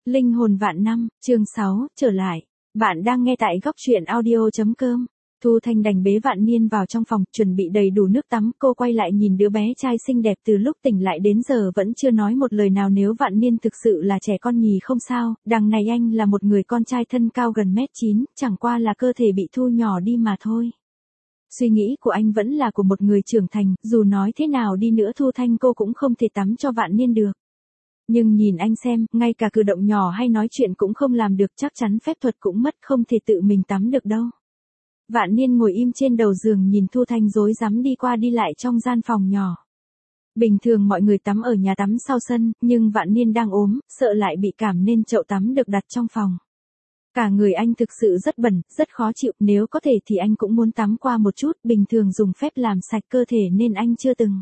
Linh hồn vạn năm, chương 6, trở lại. Bạn đang nghe tại góc truyện audio.com. Thu Thanh đành bế Vạn Niên vào trong phòng, chuẩn bị đầy đủ nước tắm. Cô quay lại nhìn đứa bé trai xinh đẹp từ lúc tỉnh lại đến giờ vẫn chưa nói một lời nào. Nếu Vạn Niên thực sự là trẻ con nhì không sao, đằng này anh là một người con trai thân cao gần 1m9, chẳng qua là cơ thể bị thu nhỏ đi mà thôi. Suy nghĩ của anh vẫn là của một người trưởng thành, dù nói thế nào đi nữa Thu Thanh cô cũng không thể tắm cho Vạn Niên được. Nhưng nhìn anh xem, ngay cả cử động nhỏ hay nói chuyện cũng không làm được, chắc chắn phép thuật cũng mất, không thể tự mình tắm được đâu. Vạn Niên ngồi im trên đầu giường nhìn Thu Thanh rối rắm đi qua đi lại trong gian phòng nhỏ. Bình thường mọi người tắm ở nhà tắm sau sân, nhưng Vạn Niên đang ốm, sợ lại bị cảm nên chậu tắm được đặt trong phòng. Cả người anh thực sự rất bẩn, rất khó chịu, nếu có thể thì anh cũng muốn tắm qua một chút, bình thường dùng phép làm sạch cơ thể nên anh chưa từng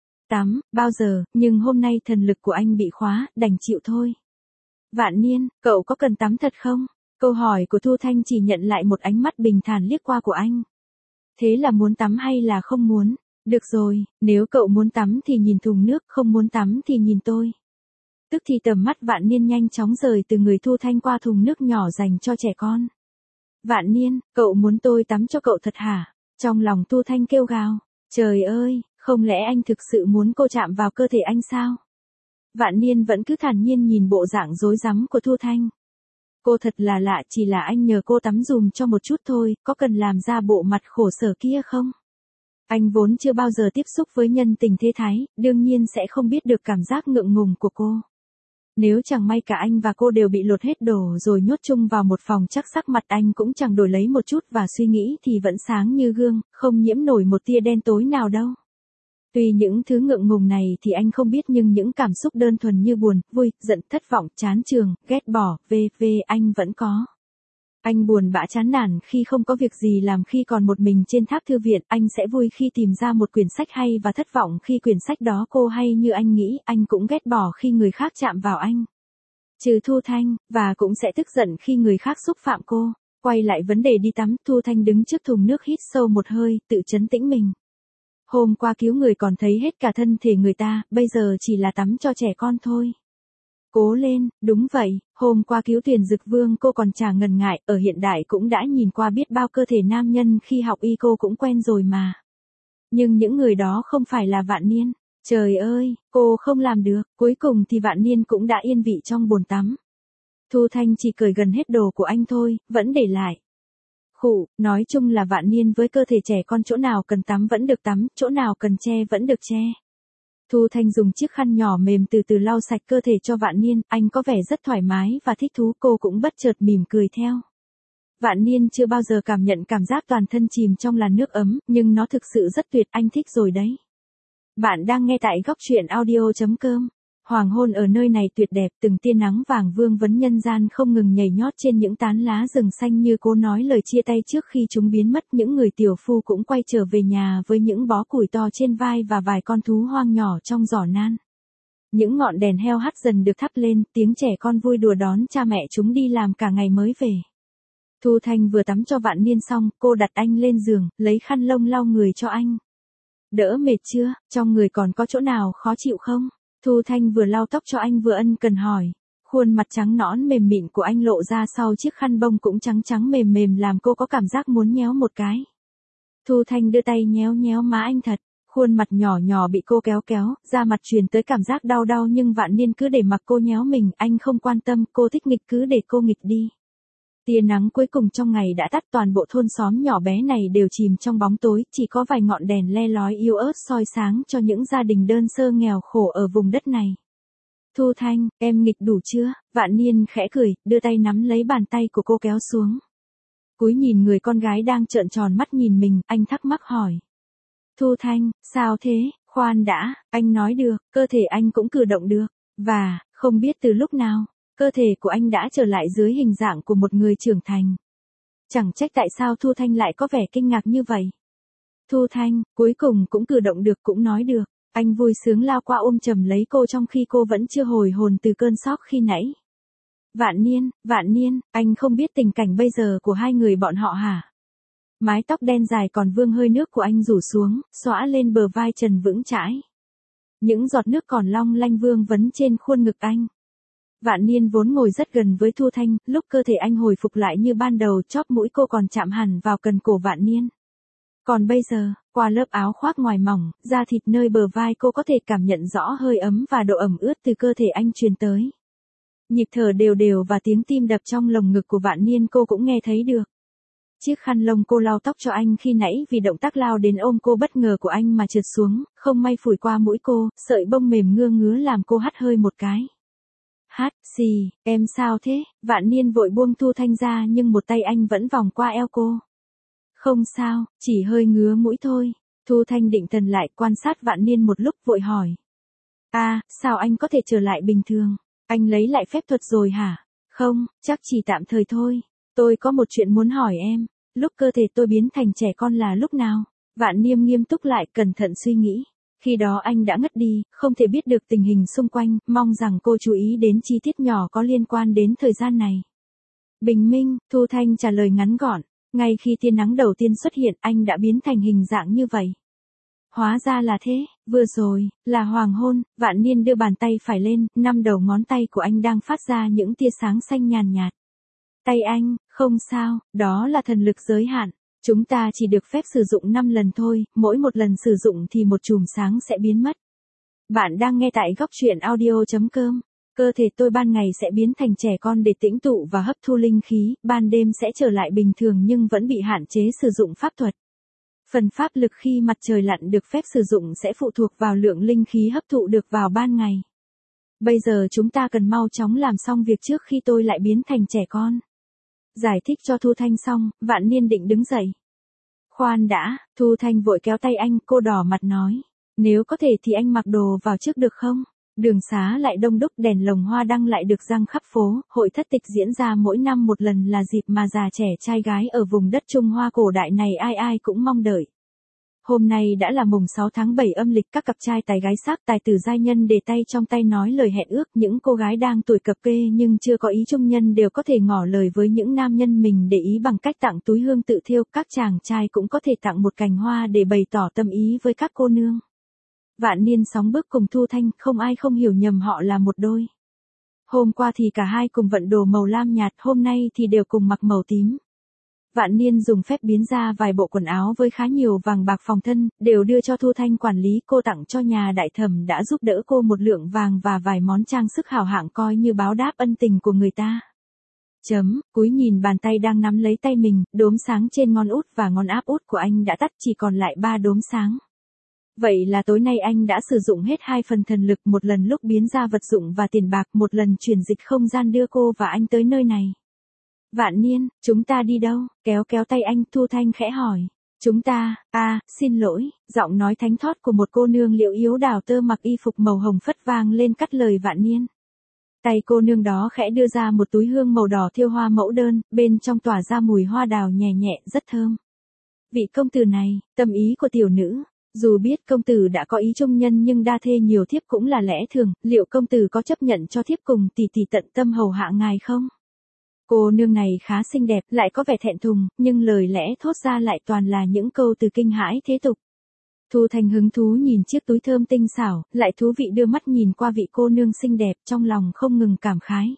tắm bao giờ, nhưng hôm nay thần lực của anh bị khóa, đành chịu thôi. Vạn Niên, cậu có cần tắm thật không? Câu hỏi của Thu Thanh chỉ nhận lại một ánh mắt bình thản liếc qua của anh. Thế là muốn tắm hay là không muốn? Được rồi, nếu cậu muốn tắm thì nhìn thùng nước, không muốn tắm thì nhìn tôi. Tức thì tầm mắt Vạn Niên nhanh chóng rời từ người Thu Thanh qua thùng nước nhỏ dành cho trẻ con. Vạn Niên, cậu muốn tôi tắm cho cậu thật hả? Trong lòng Thu Thanh kêu gào. Trời ơi, không lẽ anh thực sự muốn cô chạm vào cơ thể anh sao? Vạn Niên vẫn cứ thản nhiên nhìn bộ dạng rối rắm của Thu Thanh. Cô thật là lạ, chỉ là anh nhờ cô tắm dùm cho một chút thôi, có cần làm ra bộ mặt khổ sở kia không? Anh vốn chưa bao giờ tiếp xúc với nhân tình thế thái, đương nhiên sẽ không biết được cảm giác ngượng ngùng của cô. Nếu chẳng may cả anh và cô đều bị lột hết đồ rồi nhốt chung vào một phòng, chắc sắc mặt anh cũng chẳng đổi lấy một chút và suy nghĩ thì vẫn sáng như gương, không nhiễm nổi một tia đen tối nào đâu. Tuy những thứ ngượng ngùng này thì anh không biết, nhưng những cảm xúc đơn thuần như buồn, vui, giận, thất vọng, chán chường, ghét bỏ, v.v. anh vẫn có. Anh buồn bã chán nản khi không có việc gì làm, khi còn một mình trên tháp thư viện, anh sẽ vui khi tìm ra một quyển sách hay và thất vọng khi quyển sách đó cô hay như anh nghĩ, anh cũng ghét bỏ khi người khác chạm vào anh. Trừ Thu Thanh, và cũng sẽ tức giận khi người khác xúc phạm cô. Quay lại vấn đề đi tắm, Thu Thanh đứng trước thùng nước hít sâu một hơi, tự trấn tĩnh mình. Hôm qua cứu người còn thấy hết cả thân thể người ta, bây giờ chỉ là tắm cho trẻ con thôi. Cố lên, đúng vậy, hôm qua cứu Tuyển Dực Vương cô còn chả ngần ngại, ở hiện đại cũng đã nhìn qua biết bao cơ thể nam nhân, khi học y cô cũng quen rồi mà. Nhưng những người đó không phải là Vạn Niên. Trời ơi, cô không làm được, cuối cùng thì Vạn Niên cũng đã yên vị trong bồn tắm. Thu Thanh chỉ cởi gần hết đồ của anh thôi, vẫn để lại. Khụ, nói chung là Vạn Niên với cơ thể trẻ con, chỗ nào cần tắm vẫn được tắm, chỗ nào cần che vẫn được che. Thu Thanh dùng chiếc khăn nhỏ mềm từ từ lau sạch cơ thể cho Vạn Niên, anh có vẻ rất thoải mái và thích thú, cô cũng bất chợt mỉm cười theo. Vạn Niên chưa bao giờ cảm nhận cảm giác toàn thân chìm trong làn nước ấm, nhưng nó thực sự rất tuyệt, anh thích rồi đấy. Bạn đang nghe tại góc truyện audio.com. Hoàng hôn ở nơi này tuyệt đẹp, từng tia nắng vàng vương vấn nhân gian không ngừng nhảy nhót trên những tán lá rừng xanh như cố nói lời chia tay trước khi chúng biến mất. Những người tiểu phu cũng quay trở về nhà với những bó củi to trên vai và vài con thú hoang nhỏ trong giỏ nan. Những ngọn đèn heo hắt dần được thắp lên, tiếng trẻ con vui đùa đón cha mẹ chúng đi làm cả ngày mới về. Thu Thanh vừa tắm cho Vạn Niên xong, cô đặt anh lên giường, lấy khăn lông lau người cho anh. Đỡ mệt chưa, trong người còn có chỗ nào khó chịu không? Thu Thanh vừa lau tóc cho anh vừa ân cần hỏi. Khuôn mặt trắng nõn mềm mịn của anh lộ ra sau chiếc khăn bông cũng trắng trắng mềm mềm, làm cô có cảm giác muốn nhéo một cái. Thu Thanh đưa tay nhéo nhéo má anh thật. Khuôn mặt nhỏ nhỏ bị cô kéo kéo, da mặt truyền tới cảm giác đau đau, nhưng Vạn Niên cứ để mặc cô nhéo mình, anh không quan tâm, cô thích nghịch cứ để cô nghịch đi. Tia nắng cuối cùng trong ngày đã tắt, toàn bộ thôn xóm nhỏ bé này đều chìm trong bóng tối, chỉ có vài ngọn đèn le lói yếu ớt soi sáng cho những gia đình đơn sơ nghèo khổ ở vùng đất này. Thu Thanh, em nghịch đủ chưa? Vạn Niên khẽ cười, đưa tay nắm lấy bàn tay của cô kéo xuống. Cúi nhìn người con gái đang trợn tròn mắt nhìn mình, anh thắc mắc hỏi. Thu Thanh, sao thế? Khoan đã, anh nói được, cơ thể anh cũng cử động được, và, không biết từ lúc nào, cơ thể của anh đã trở lại dưới hình dạng của một người trưởng thành. Chẳng trách tại sao Thu Thanh lại có vẻ kinh ngạc như vậy. Thu Thanh, cuối cùng cũng cử động được, cũng nói được. Anh vui sướng lao qua ôm chầm lấy cô trong khi cô vẫn chưa hồi hồn từ cơn sốc khi nãy. Vạn Niên, anh không biết tình cảnh bây giờ của hai người bọn họ hả? Mái tóc đen dài còn vương hơi nước của anh rủ xuống, xõa lên bờ vai trần vững chãi. Những giọt nước còn long lanh vương vấn trên khuôn ngực anh. Vạn Niên vốn ngồi rất gần với Thu Thanh, lúc cơ thể anh hồi phục lại như ban đầu, chóp mũi cô còn chạm hẳn vào cần cổ Vạn Niên. Còn bây giờ, qua lớp áo khoác ngoài mỏng, da thịt nơi bờ vai cô có thể cảm nhận rõ hơi ấm và độ ẩm ướt từ cơ thể anh truyền tới. Nhịp thở đều đều và tiếng tim đập trong lồng ngực của Vạn Niên cô cũng nghe thấy được. Chiếc khăn lông cô lau tóc cho anh khi nãy vì động tác lao đến ôm cô bất ngờ của anh mà trượt xuống, không may phủi qua mũi cô, sợi bông mềm ngứa làm cô hắt hơi một cái. Xì, em sao thế? Vạn Niên vội buông Thu Thanh ra nhưng một tay anh vẫn vòng qua eo cô. Không sao, chỉ hơi ngứa mũi thôi. Thu Thanh định thần lại quan sát Vạn Niên một lúc vội hỏi. Sao anh có thể trở lại bình thường? Anh lấy lại phép thuật rồi hả? Không, chắc chỉ tạm thời thôi. Tôi có một chuyện muốn hỏi em. Lúc cơ thể tôi biến thành trẻ con là lúc nào? Vạn Niên nghiêm túc lại cẩn thận suy nghĩ. Khi đó anh đã ngất đi, không thể biết được tình hình xung quanh, mong rằng cô chú ý đến chi tiết nhỏ có liên quan đến thời gian này. Bình minh, Thu Thanh trả lời ngắn gọn. Ngay khi tia nắng đầu tiên xuất hiện anh đã biến thành hình dạng như vậy. Hóa ra là thế, vừa rồi, là hoàng hôn, Vạn Niên đưa bàn tay phải lên, 5 đầu ngón tay của anh đang phát ra những tia sáng xanh nhàn nhạt. Tay anh, không sao, đó là thần lực giới hạn. Chúng ta chỉ được phép sử dụng 5 lần thôi, mỗi một lần sử dụng thì một chùm sáng sẽ biến mất. Bạn đang nghe tại góc truyện audio.com. Cơ thể tôi ban ngày sẽ biến thành trẻ con để tĩnh tụ và hấp thu linh khí, ban đêm sẽ trở lại bình thường nhưng vẫn bị hạn chế sử dụng pháp thuật. Phần pháp lực khi mặt trời lặn được phép sử dụng sẽ phụ thuộc vào lượng linh khí hấp thụ được vào ban ngày. Bây giờ chúng ta cần mau chóng làm xong việc trước khi tôi lại biến thành trẻ con. Giải thích cho Thu Thanh xong, Vạn Niên định đứng dậy. Khoan đã, Thu Thanh vội kéo tay anh, cô đỏ mặt nói. Nếu có thể thì anh mặc đồ vào trước được không? Đường xá lại đông đúc, đèn lồng hoa đăng lại được răng khắp phố, hội thất tịch diễn ra mỗi năm một lần là dịp mà già trẻ trai gái ở vùng đất Trung Hoa cổ đại này ai ai cũng mong đợi. Hôm nay đã là mùng 6 tháng 7 âm lịch, các cặp trai tài gái sắc tài tử giai nhân để tay trong tay nói lời hẹn ước, những cô gái đang tuổi cập kê nhưng chưa có ý chung nhân đều có thể ngỏ lời với những nam nhân mình để ý bằng cách tặng túi hương tự thiêu, các chàng trai cũng có thể tặng một cành hoa để bày tỏ tâm ý với các cô nương. Vạn Niên sóng bước cùng Thu Thanh, không ai không hiểu nhầm họ là một đôi. Hôm qua thì cả hai cùng vận đồ màu lam nhạt, hôm nay thì đều cùng mặc màu tím. Vạn Niên dùng phép biến ra vài bộ quần áo với khá nhiều vàng bạc phòng thân, đều đưa cho Thu Thanh quản lý, cô tặng cho nhà đại thẩm đã giúp đỡ cô một lượng vàng và vài món trang sức hảo hạng coi như báo đáp ân tình của người ta. Cúi nhìn bàn tay đang nắm lấy tay mình, đốm sáng trên ngón út và ngón áp út của anh đã tắt, chỉ còn lại 3 đốm sáng. Vậy là tối nay anh đã sử dụng hết 2 phần thần lực, một lần lúc biến ra vật dụng và tiền bạc, một lần chuyển dịch không gian đưa cô và anh tới nơi này. Vạn Niên, chúng ta đi đâu? Kéo tay anh, Thu Thanh khẽ hỏi. Chúng ta, xin lỗi, giọng nói thánh thót của một cô nương liễu yếu đào tơ mặc y phục màu hồng phất vang lên cắt lời Vạn Niên. Tay cô nương đó khẽ đưa ra một túi hương màu đỏ thiêu hoa mẫu đơn, bên trong tỏa ra mùi hoa đào nhẹ nhẹ, rất thơm. Vị công tử này, tâm ý của tiểu nữ. Dù biết công tử đã có ý chung nhân nhưng đa thê nhiều thiếp cũng là lẽ thường, liệu công tử có chấp nhận cho thiếp cùng tỷ tỷ tận tâm hầu hạ ngài không? Cô nương này khá xinh đẹp, lại có vẻ thẹn thùng, nhưng lời lẽ thốt ra lại toàn là những câu từ kinh hãi thế tục. Thu Thanh hứng thú nhìn chiếc túi thơm tinh xảo, lại thú vị đưa mắt nhìn qua vị cô nương xinh đẹp, trong lòng không ngừng cảm khái.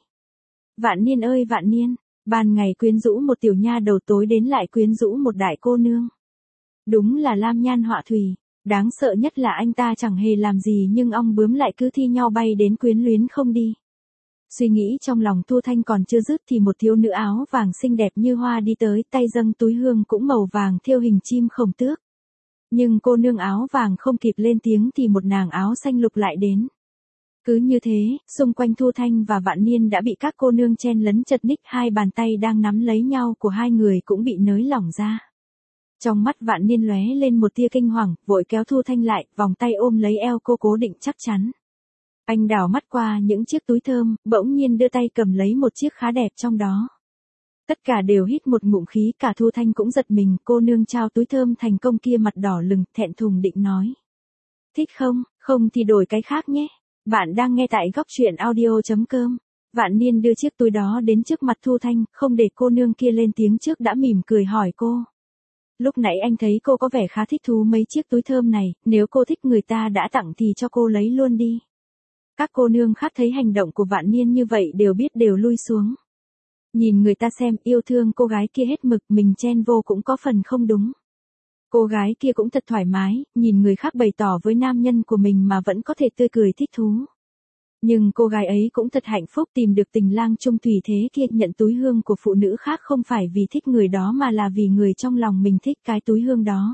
Vạn Niên ơi Vạn Niên, ban ngày quyến rũ một tiểu nha đầu, tối đến lại quyến rũ một đại cô nương. Đúng là lam nhan họa thủy, đáng sợ nhất là anh ta chẳng hề làm gì nhưng ong bướm lại cứ thi nhau bay đến quyến luyến không đi. Suy nghĩ trong lòng Thu Thanh còn chưa dứt thì một thiếu nữ áo vàng xinh đẹp như hoa đi tới, tay dâng túi hương cũng màu vàng thêu hình chim khổng tước. Nhưng cô nương áo vàng không kịp lên tiếng thì một nàng áo xanh lục lại đến. Cứ như thế, xung quanh Thu Thanh và Vạn Niên đã bị các cô nương chen lấn chật ních, hai bàn tay đang nắm lấy nhau của hai người cũng bị nới lỏng ra. Trong mắt Vạn Niên lóe lên một tia kinh hoàng, vội kéo Thu Thanh lại, vòng tay ôm lấy eo cô cố định chắc chắn. Anh đảo mắt qua những chiếc túi thơm, bỗng nhiên đưa tay cầm lấy một chiếc khá đẹp trong đó. Tất cả đều hít một ngụm khí, cả Thu Thanh cũng giật mình, cô nương trao túi thơm thành công kia mặt đỏ lừng, thẹn thùng định nói. Thích không, không thì đổi cái khác nhé. Bạn đang nghe tại góc truyện audio.com. Vạn Niên đưa chiếc túi đó đến trước mặt Thu Thanh, không để cô nương kia lên tiếng trước đã mỉm cười hỏi cô. Lúc nãy anh thấy cô có vẻ khá thích thú mấy chiếc túi thơm này, nếu cô thích người ta đã tặng thì cho cô lấy luôn đi. Các cô nương khác thấy hành động của Vạn Niên như vậy đều biết đều lui xuống. Nhìn người ta xem yêu thương cô gái kia hết mực, mình chen vô cũng có phần không đúng. Cô gái kia cũng thật thoải mái, nhìn người khác bày tỏ với nam nhân của mình mà vẫn có thể tươi cười thích thú. Nhưng cô gái ấy cũng thật hạnh phúc tìm được tình lang chung thủy thế kia, nhận túi hương của phụ nữ khác không phải vì thích người đó mà là vì người trong lòng mình thích cái túi hương đó.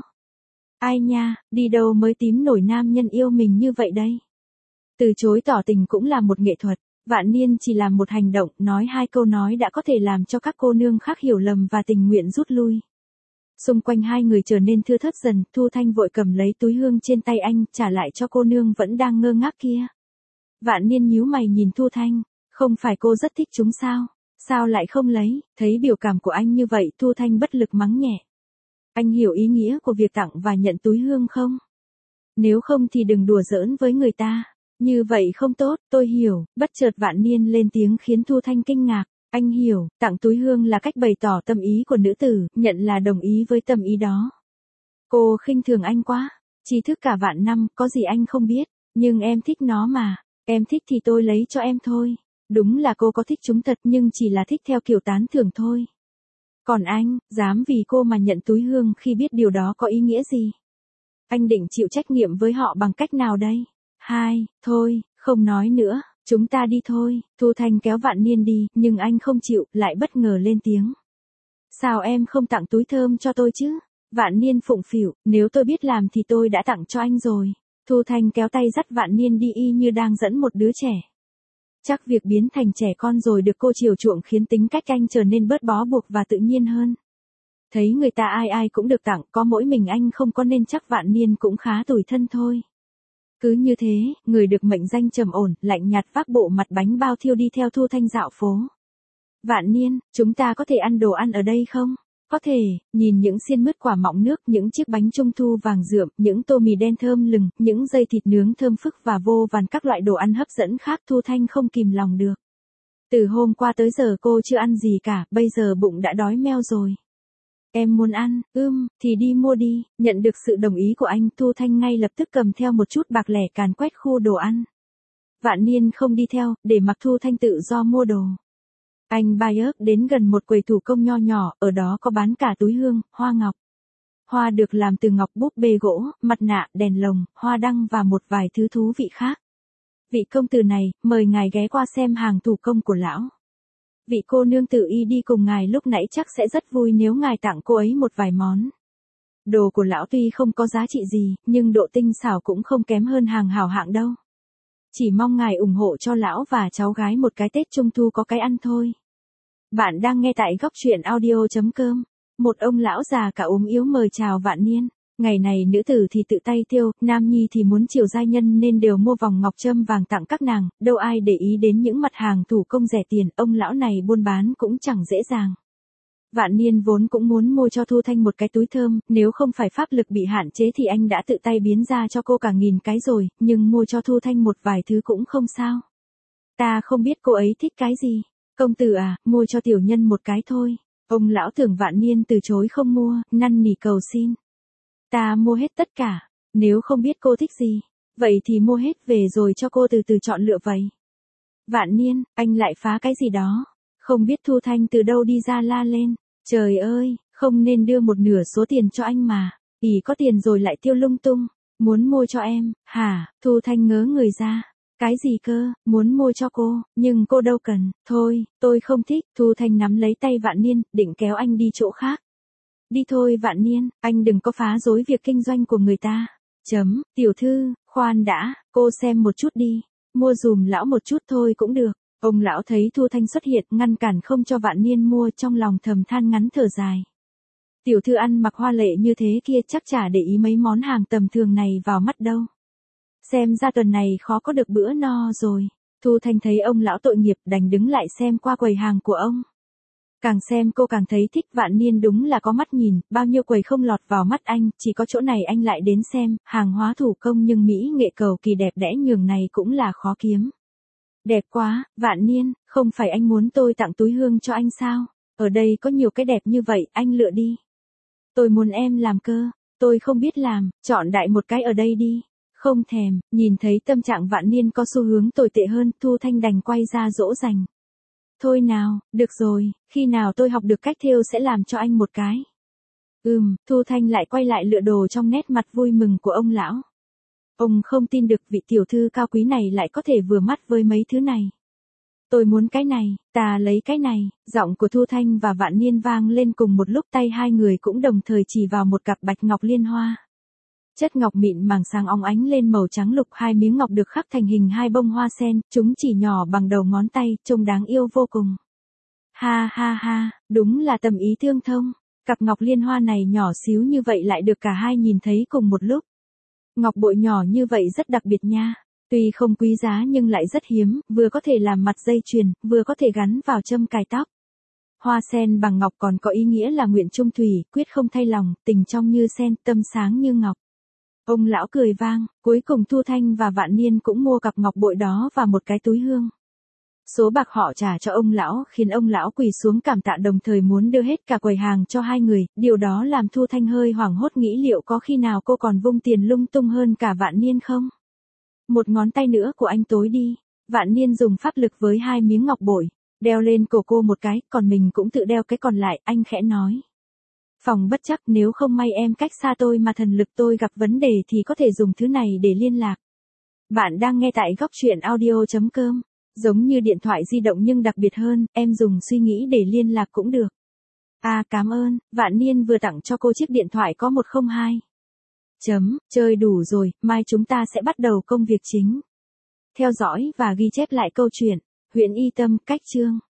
Ai nha, đi đâu mới tím nổi nam nhân yêu mình như vậy đây? Từ chối tỏ tình cũng là một nghệ thuật. Vạn Niên chỉ làm một hành động, nói 2 câu nói đã có thể làm cho các cô nương khác hiểu lầm và tình nguyện rút lui. Xung quanh hai người trở nên thưa thớt dần, Thu Thanh vội cầm lấy túi hương trên tay anh, trả lại cho cô nương vẫn đang ngơ ngác kia. Vạn Niên nhíu mày nhìn Thu Thanh, không phải cô rất thích chúng sao? Sao lại không lấy? Thấy biểu cảm của anh như vậy, Thu Thanh bất lực mắng nhẹ. Anh hiểu ý nghĩa của việc tặng và nhận túi hương không? Nếu không thì đừng đùa giỡn với người ta. Như vậy không tốt, tôi hiểu. Bất chợt Vạn Niên lên tiếng khiến Thu Thanh kinh ngạc. Anh hiểu, tặng túi hương là cách bày tỏ tâm ý của nữ tử, nhận là đồng ý với tâm ý đó. Cô khinh thường anh quá. Tri thức cả vạn năm, có gì anh không biết. Nhưng em thích nó mà. Em thích thì tôi lấy cho em thôi. Đúng là cô có thích chúng thật nhưng chỉ là thích theo kiểu tán thưởng thôi. Còn anh, dám vì cô mà nhận túi hương khi biết điều đó có ý nghĩa gì? Anh định chịu trách nhiệm với họ bằng cách nào đây? Thôi, không nói nữa, chúng ta đi thôi. Thu Thanh kéo Vạn Niên đi, nhưng anh không chịu, lại bất ngờ lên tiếng. Sao em không tặng túi thơm cho tôi chứ? Vạn Niên phụng phịu, nếu tôi biết làm thì tôi đã tặng cho anh rồi. Thu Thanh kéo tay dắt Vạn Niên đi y như đang dẫn một đứa trẻ. Chắc việc biến thành trẻ con rồi được cô chiều chuộng khiến tính cách anh trở nên bớt bó buộc và tự nhiên hơn. Thấy người ta ai ai cũng được tặng, có mỗi mình anh không có nên chắc Vạn Niên cũng khá tủi thân thôi. Cứ như thế, người được mệnh danh trầm ổn, lạnh nhạt vác bộ mặt bánh bao thiêu đi theo Thu Thanh dạo phố. Vạn Niên, chúng ta có thể ăn đồ ăn ở đây không? Có thể, nhìn những xiên mứt quả mọng nước, những chiếc bánh trung thu vàng rượm, những tô mì đen thơm lừng, những dây thịt nướng thơm phức và vô vàn các loại đồ ăn hấp dẫn khác, Thu Thanh không kìm lòng được. Từ hôm qua tới giờ cô chưa ăn gì cả, bây giờ bụng đã đói meo rồi. Em muốn ăn, thì đi mua đi. Nhận được sự đồng ý của anh, Thu Thanh ngay lập tức cầm theo một chút bạc lẻ càn quét khu đồ ăn. Vạn Niên không đi theo, để mặc Thu Thanh tự do mua đồ. Anh bay ớt đến gần một quầy thủ công nho nhỏ, ở đó có bán cả túi hương, hoa ngọc. Hoa được làm từ ngọc, búp bê gỗ, mặt nạ, đèn lồng, hoa đăng và một vài thứ thú vị khác. Vị công tử này, mời ngài ghé qua xem hàng thủ công của lão. Vị cô nương tử y đi cùng ngài lúc nãy chắc sẽ rất vui nếu ngài tặng cô ấy một vài món. Đồ của lão tuy không có giá trị gì, nhưng độ tinh xảo cũng không kém hơn hàng hảo hạng đâu. Chỉ mong ngài ủng hộ cho lão và cháu gái một cái Tết Trung Thu có cái ăn thôi. Bạn đang nghe tại góc truyện audio.com. Một ông lão già cả ốm yếu mời chào Vạn Niên. Ngày này nữ tử thì tự tay tiêu, nam nhi thì muốn chiều giai nhân nên đều mua vòng ngọc trâm vàng tặng các nàng, đâu ai để ý đến những mặt hàng thủ công rẻ tiền, ông lão này buôn bán cũng chẳng dễ dàng. Vạn Niên vốn cũng muốn mua cho Thu Thanh một cái túi thơm, nếu không phải pháp lực bị hạn chế thì anh đã tự tay biến ra cho cô cả 1000 cái rồi, nhưng mua cho Thu Thanh một vài thứ cũng không sao. Ta không biết cô ấy thích cái gì. Công tử à, mua cho tiểu nhân một cái thôi. Ông lão tưởng Vạn Niên từ chối không mua, năn nỉ cầu xin. Ta mua hết tất cả, nếu không biết cô thích gì, vậy thì mua hết về rồi cho cô từ từ chọn lựa vậy. Vạn Niên, anh lại phá cái gì đó. Không biết Thu Thanh từ đâu đi ra la lên. Trời ơi, không nên đưa một nửa số tiền cho anh mà. Ý có tiền rồi lại tiêu lung tung. Muốn mua cho em, hả? Thu Thanh ngớ người ra. Cái gì cơ, muốn mua cho cô, nhưng cô đâu cần. Thôi, tôi không thích. Thu Thanh nắm lấy tay Vạn Niên, định kéo anh đi chỗ khác. Đi thôi Vạn Niên, anh đừng có phá rối việc kinh doanh của người ta. Tiểu thư, khoan đã, cô xem một chút đi. Mua dùm lão một chút thôi cũng được. Ông lão thấy Thu Thanh xuất hiện, ngăn cản không cho Vạn Niên mua, trong lòng thầm than ngắn thở dài. Tiểu thư ăn mặc hoa lệ như thế kia chắc chả để ý mấy món hàng tầm thường này vào mắt đâu. Xem ra tuần này khó có được bữa no rồi. Thu Thanh thấy ông lão tội nghiệp đành đứng lại xem qua quầy hàng của ông. Càng xem cô càng thấy thích. Vạn Niên đúng là có mắt nhìn, bao nhiêu quầy không lọt vào mắt anh, chỉ có chỗ này anh lại đến xem, hàng hóa thủ công nhưng mỹ nghệ cầu kỳ đẹp đẽ nhường này cũng là khó kiếm. Đẹp quá, Vạn Niên, không phải anh muốn tôi tặng túi hương cho anh sao? Ở đây có nhiều cái đẹp như vậy, anh lựa đi. Tôi muốn em làm cơ, tôi không biết làm, chọn đại một cái ở đây đi. Không thèm, nhìn thấy tâm trạng Vạn Niên có xu hướng tồi tệ hơn, Thu Thanh đành quay ra dỗ dành. Thôi nào, được rồi, khi nào tôi học được cách thêu sẽ làm cho anh một cái. Thu Thanh lại quay lại lựa đồ trong nét mặt vui mừng của ông lão. Ông không tin được vị tiểu thư cao quý này lại có thể vừa mắt với mấy thứ này. Tôi muốn cái này, ta lấy cái này, giọng của Thu Thanh và Vạn Niên vang lên cùng một lúc, tay hai người cũng đồng thời chỉ vào một cặp bạch ngọc liên hoa. Chất ngọc mịn màng sáng óng ánh lên màu trắng lục, hai miếng ngọc được khắc thành hình hai bông hoa sen, chúng chỉ nhỏ bằng đầu ngón tay, trông đáng yêu vô cùng. Ha ha ha, đúng là tầm ý tương thông, cặp ngọc liên hoa này nhỏ xíu như vậy lại được cả hai nhìn thấy cùng một lúc. Ngọc bội nhỏ như vậy rất đặc biệt nha. Tuy không quý giá nhưng lại rất hiếm, vừa có thể làm mặt dây chuyền, vừa có thể gắn vào châm cài tóc. Hoa sen bằng ngọc còn có ý nghĩa là nguyện chung thủy, quyết không thay lòng, tình trong như sen, tâm sáng như ngọc. Ông lão cười vang, cuối cùng Thu Thanh và Vạn Niên cũng mua cặp ngọc bội đó và một cái túi hương. Số bạc họ trả cho ông lão khiến ông lão quỳ xuống cảm tạ, đồng thời muốn đưa hết cả quầy hàng cho hai người, điều đó làm Thu Thanh hơi hoảng hốt, nghĩ liệu có khi nào cô còn vung tiền lung tung hơn cả Vạn Niên không? Một ngón tay nữa của anh tối đi. Vạn Niên dùng pháp lực với hai miếng ngọc bội, đeo lên cổ cô một cái, còn mình cũng tự đeo cái còn lại, anh khẽ nói. Phòng bất chắc, nếu không may em cách xa tôi mà thần lực tôi gặp vấn đề thì có thể dùng thứ này để liên lạc. Bạn đang nghe tại góc truyện audio.com. Giống như điện thoại di động nhưng đặc biệt hơn, em dùng suy nghĩ để liên lạc cũng được. À cảm ơn, Vạn Niên vừa tặng cho cô chiếc điện thoại có 102. Chơi đủ rồi, mai chúng ta sẽ bắt đầu công việc chính. Theo dõi và ghi chép lại câu chuyện, huyện Y Tâm, cách chương.